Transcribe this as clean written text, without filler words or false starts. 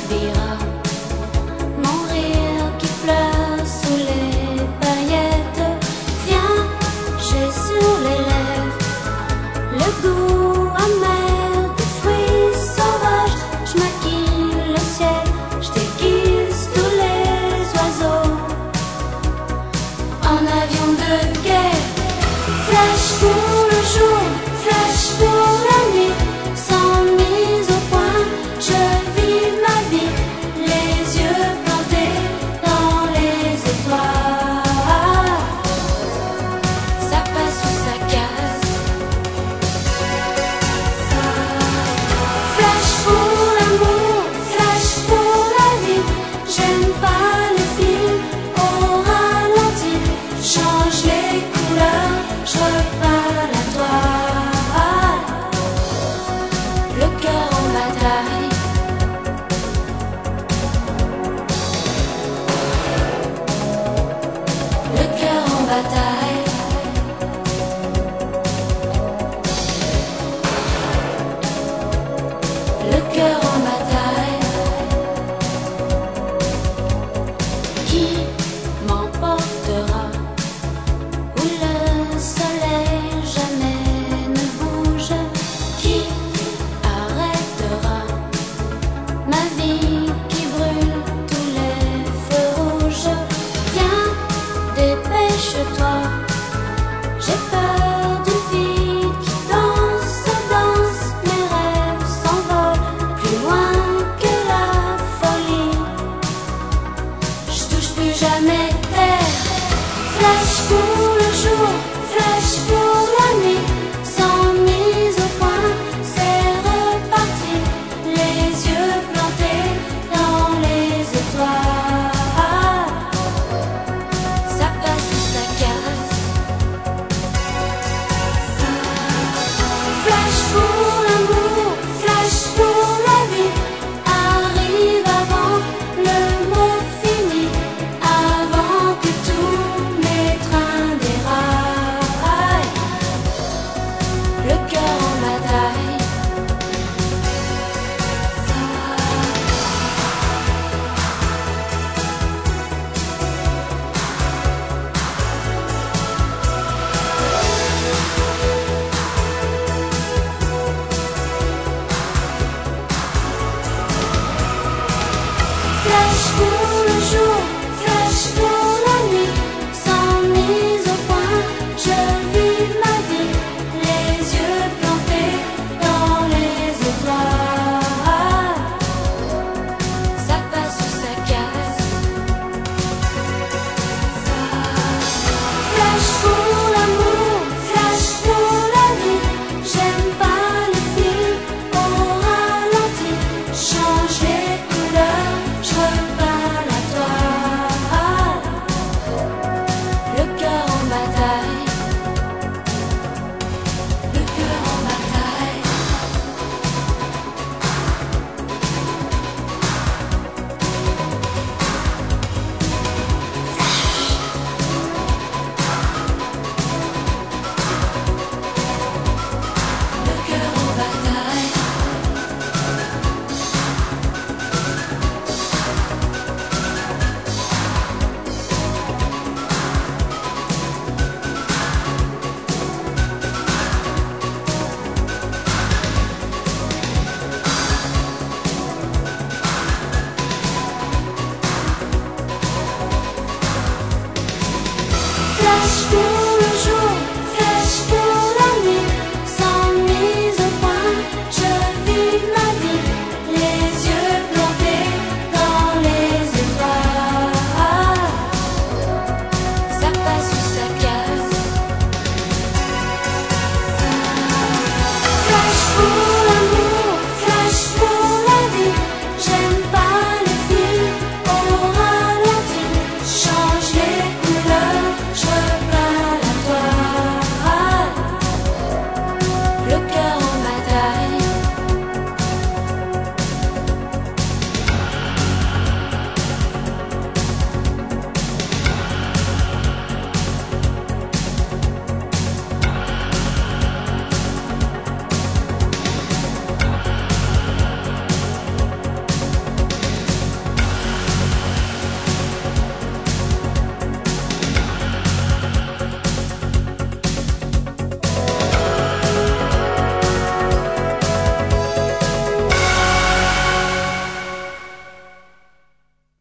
verras mon rire qui pleure sous les paillettes. Viens, j'ai sur les lèvres le goût amer des fruits sauvages. Je maquille le ciel, je déguise tous les oiseaux. En avion de guerre, flash pour le jour, flash pour la nuit. Sans mise au point, je vis ma vie, les yeux plantés dans les étoiles. Ça passe ou ça casse. Flash pour l'amour, flash pour la vie. J'aime pas les films au ralenti. Change les couleurs, je repars à toi. Le cœur en bataille. Le cœur en bataille. Le cœur en bataille. Qui m'emportera où le soleil jamais ne bouge? Qui arrêtera ma vie qui brûle tous les feux rouges? Viens, dépêche-toi, j'ai peur d'une vie qui danse, danse. Mes rêves s'envolent plus loin que la folie. Je touche plus jamais terre. Flash pour le jour, flash pour la nuit. Sans mise au point, c'est reparti. Les yeux plantés dans les étoiles. Ça passe ou ça casse. Flash pour l'amour, flash pour la vie. Arrive avant le mot fini, avant que tous mes trains déraillent. Le cœur en bataille. Flash pour le jour,